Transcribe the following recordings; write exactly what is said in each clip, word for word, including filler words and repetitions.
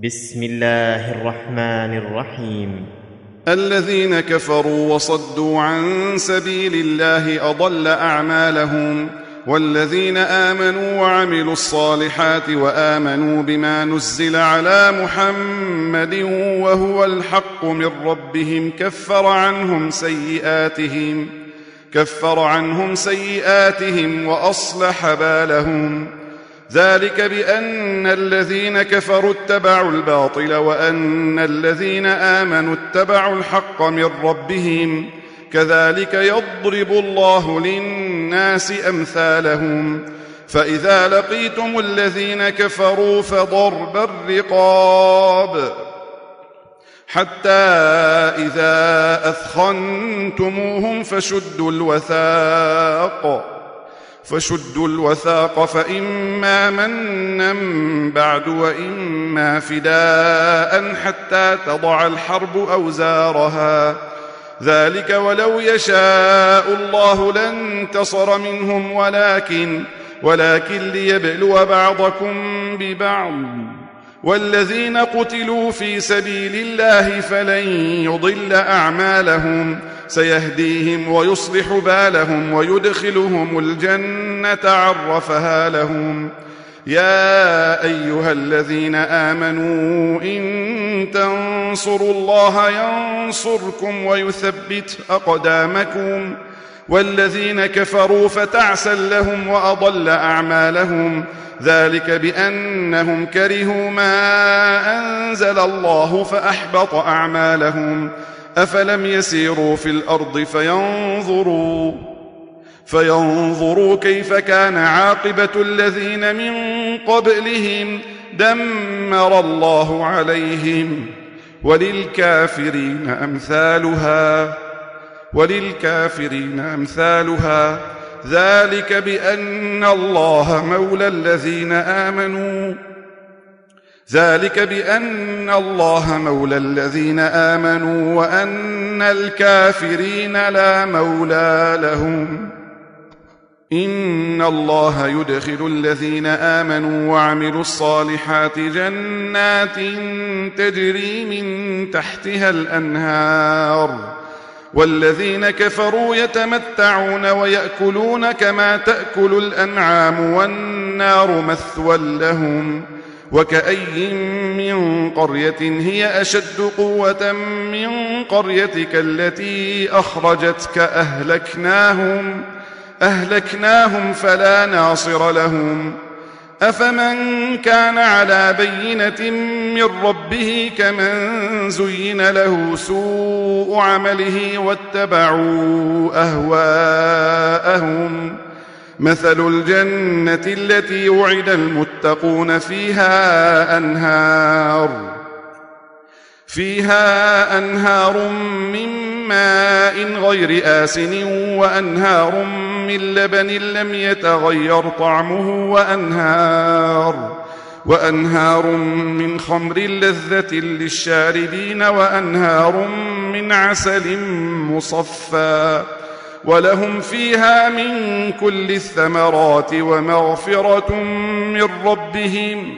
بسم الله الرحمن الرحيم. الذين كفروا وصدوا عن سبيل الله أضل أعمالهم، والذين آمنوا وعملوا الصالحات وآمنوا بما نزل على محمد وهو الحق من ربهم كفر عنهم سيئاتهم كفر عنهم سيئاتهم وأصلح بالهم. ذلك بأن الذين كفروا اتبعوا الباطل وأن الذين آمنوا اتبعوا الحق من ربهم، كذلك يضرب الله للناس أمثالهم. فإذا لقيتم الذين كفروا فضرب الرقاب حتى إذا أثخنتموهم فشدوا الوثاق فشدوا الوثاق فإما منا بعد وإما فداء حتى تضع الحرب أوزارها. ذلك ولو يشاء الله لانتصر منهم ولكن ولكن ليبلو بعضكم ببعض. والذين قتلوا في سبيل الله فلن يضل أعمالهم، سيهديهم ويصلح بالهم ويدخلهم الجنة عرفها لهم. يا أيها الذين آمنوا إن تنصروا الله ينصركم ويثبت أقدامكم. والذين كفروا فتعسا لهم وأضل أعمالهم، ذلك بأنهم كرهوا ما أنزل الله فأحبط أعمالهم. أفلم يسيروا في الأرض فينظروا فينظروا كيف كان عاقبة الذين من قبلهم، دمر الله عليهم، وللكافرين أمثالها وللكافرين أمثالها ذلك بأن الله مولى الذين آمنوا ذلك بأن الله مولى الذين آمنوا وأن الكافرين لا مولى لهم. إن الله يدخل الذين آمنوا وعملوا الصالحات جنات تجري من تحتها الأنهار، والذين كفروا يتمتعون ويأكلون كما تأكل الأنعام والنار مثوى لهم. وكأي من قرية هي أشد قوة من قريتك التي أخرجتك أهلكناهم أهلكناهم فلا ناصر لهم. أفمن كان على بينة من ربه كمن زين له سوء عمله واتبعوا أهواءهم. مثل الجنة التي وعد المتقون فيها أنهار فيها أنهار من ماء غير آسن وأنهار من لبن لم يتغير طعمه وأنهار وأنهار من خمر لذة للشاربين وأنهار من عسل مصفى، ولهم فيها من كل الثمرات ومغفرة من ربهم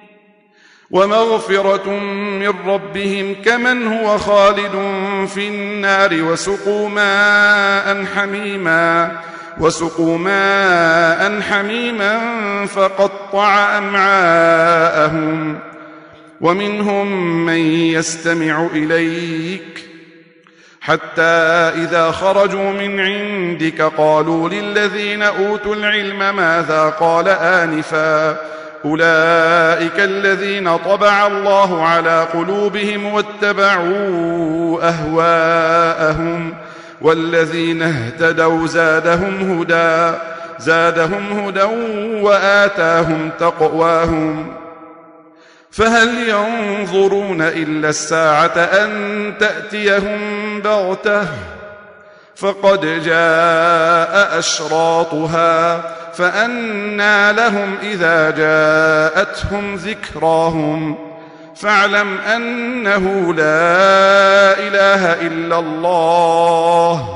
ومغفرة من ربهم كمن هو خالد في النار وسقوا ماء حميما وسقوا ماء حميما فقطع أمعاءهم. ومنهم من يستمع إليك حتى إذا خرجوا من عندك قالوا للذين أوتوا العلم ماذا قال آنفا، أولئك الذين طبع الله على قلوبهم واتبعوا أهواءهم. والذين اهتدوا زادهم هدى زادهم هدى وآتاهم تقواهم. فهل ينظرون إلا الساعة أن تأتيهم بغتة، فقد جاء أشراطها، فأنى لهم إذا جاءتهم ذكراهم. فاعلم أنه لا إله إلا الله،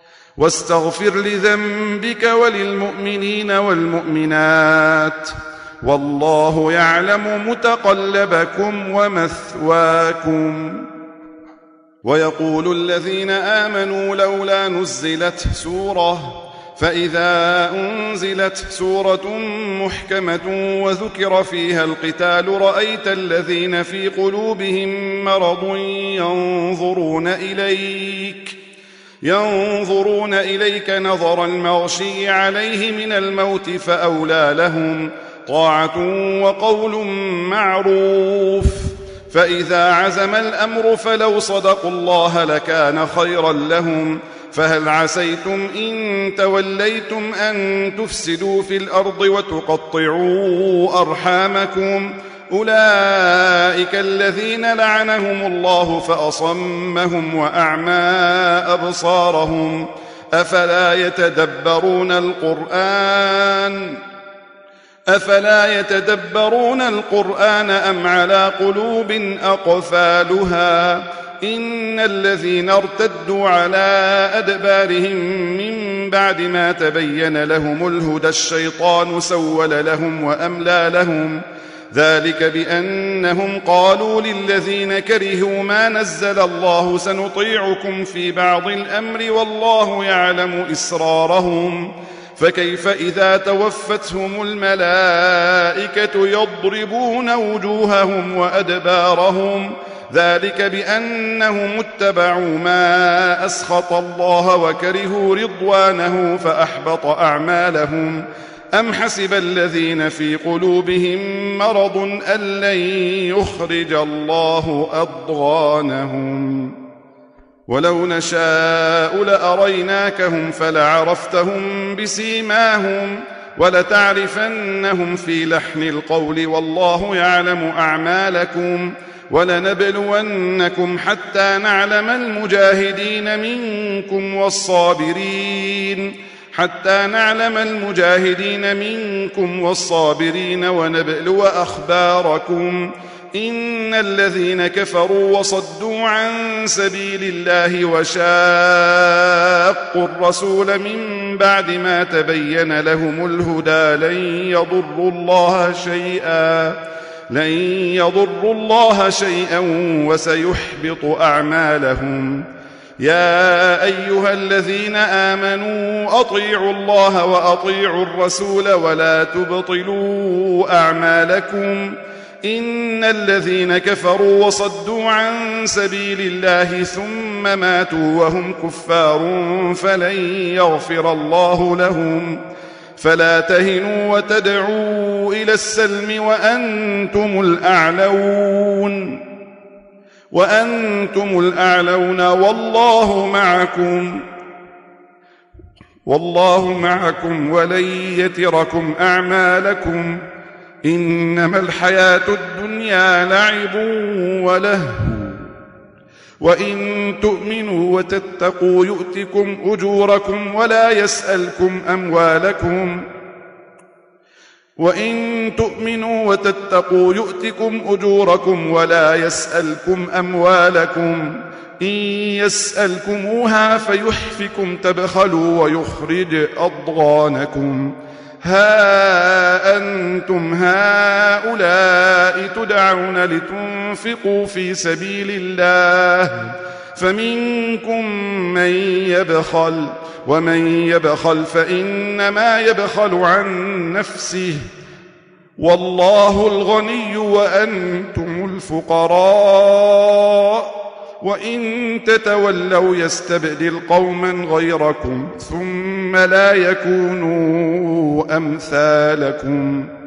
واستغفر لذنبك وللمؤمنين والمؤمنات، والله يعلم متقلبكم ومثواكم. ويقول الذين آمنوا لولا نزلت سورة، فإذا أنزلت سورة محكمة وذكر فيها القتال رأيت الذين في قلوبهم مرض ينظرون إليك ينظرون إليك نظر المغشي عليه من الموت فأولى لهم طاعة وقول معروف. فإذا عزم الأمر فلو صدقوا الله لكان خيرا لهم. فهل عسيتم إن توليتم أن تفسدوا في الأرض وتقطعوا أرحامكم؟ أولئك الذين لعنهم الله فأصمهم وأعمى أبصارهم. أفلا يتدبرون القرآن أفلا يتدبرون القرآن أم على قلوب أقفالها؟ إن الذين ارتدوا على أدبارهم من بعد ما تبين لهم الهدى الشيطان سول لهم وأملى لهم. ذلك بأنهم قالوا للذين كرهوا ما نزل الله سنطيعكم في بعض الأمر والله يعلم إسرارهم. فكيف إذا توفتهم الملائكة يضربون وجوههم وأدبارهم؟ ذلك بأنهم اتبعوا ما أسخط الله وكرهوا رضوانه فأحبط أعمالهم. أم حسب الذين في قلوبهم مرض أن لن يخرج الله أضغانهم. ولو نشاء لأريناكهم فلعرفتهم بسيماهم ولتعرفنهم في لحن القول والله يعلم أعمالكم. ولنبلونكم حتى نعلم المجاهدين منكم والصابرين حتى نعلم المجاهدين منكم والصابرين ونبلو أخباركم. إن الذين كفروا وصدوا عن سبيل الله وشاقوا الرسول من بعد ما تبين لهم الهدى لن يضروا الله شيئا لن يضروا الله شيئا وسيحبط أعمالهم. يا أيها الذين آمنوا أطيعوا الله وأطيعوا الرسول ولا تبطلوا أعمالكم. إن الذين كفروا وصدوا عن سبيل الله ثم ماتوا وهم كفار فلن يغفر الله لهم. فلا تهنوا وتدعوا إلى السلم وأنتم الأعلون وأنتم الأعلون والله معكم والله معكم ولن يتركم أعمالكم. إنما الحياة الدنيا لعب ولهو وإن تؤمنوا وتتقوا يؤتكم أجوركم ولا يسألكم أموالكم وإن تؤمنوا وتتقوا يؤتكم أجوركم ولا يسألكم أموالكم. إن يسألكموها فيحفكم تبخلوا ويخرج أضغانكم. ها أنتم هؤلاء تدعون لتنفقوا في سبيل الله فمنكم من يبخل ومن يبخل فإنما يبخل عن نفسه والله الغني وأنتم الفقراء. وإن تتولوا يستبدل قوما غيركم ثم لا يكونوا أمثالكم.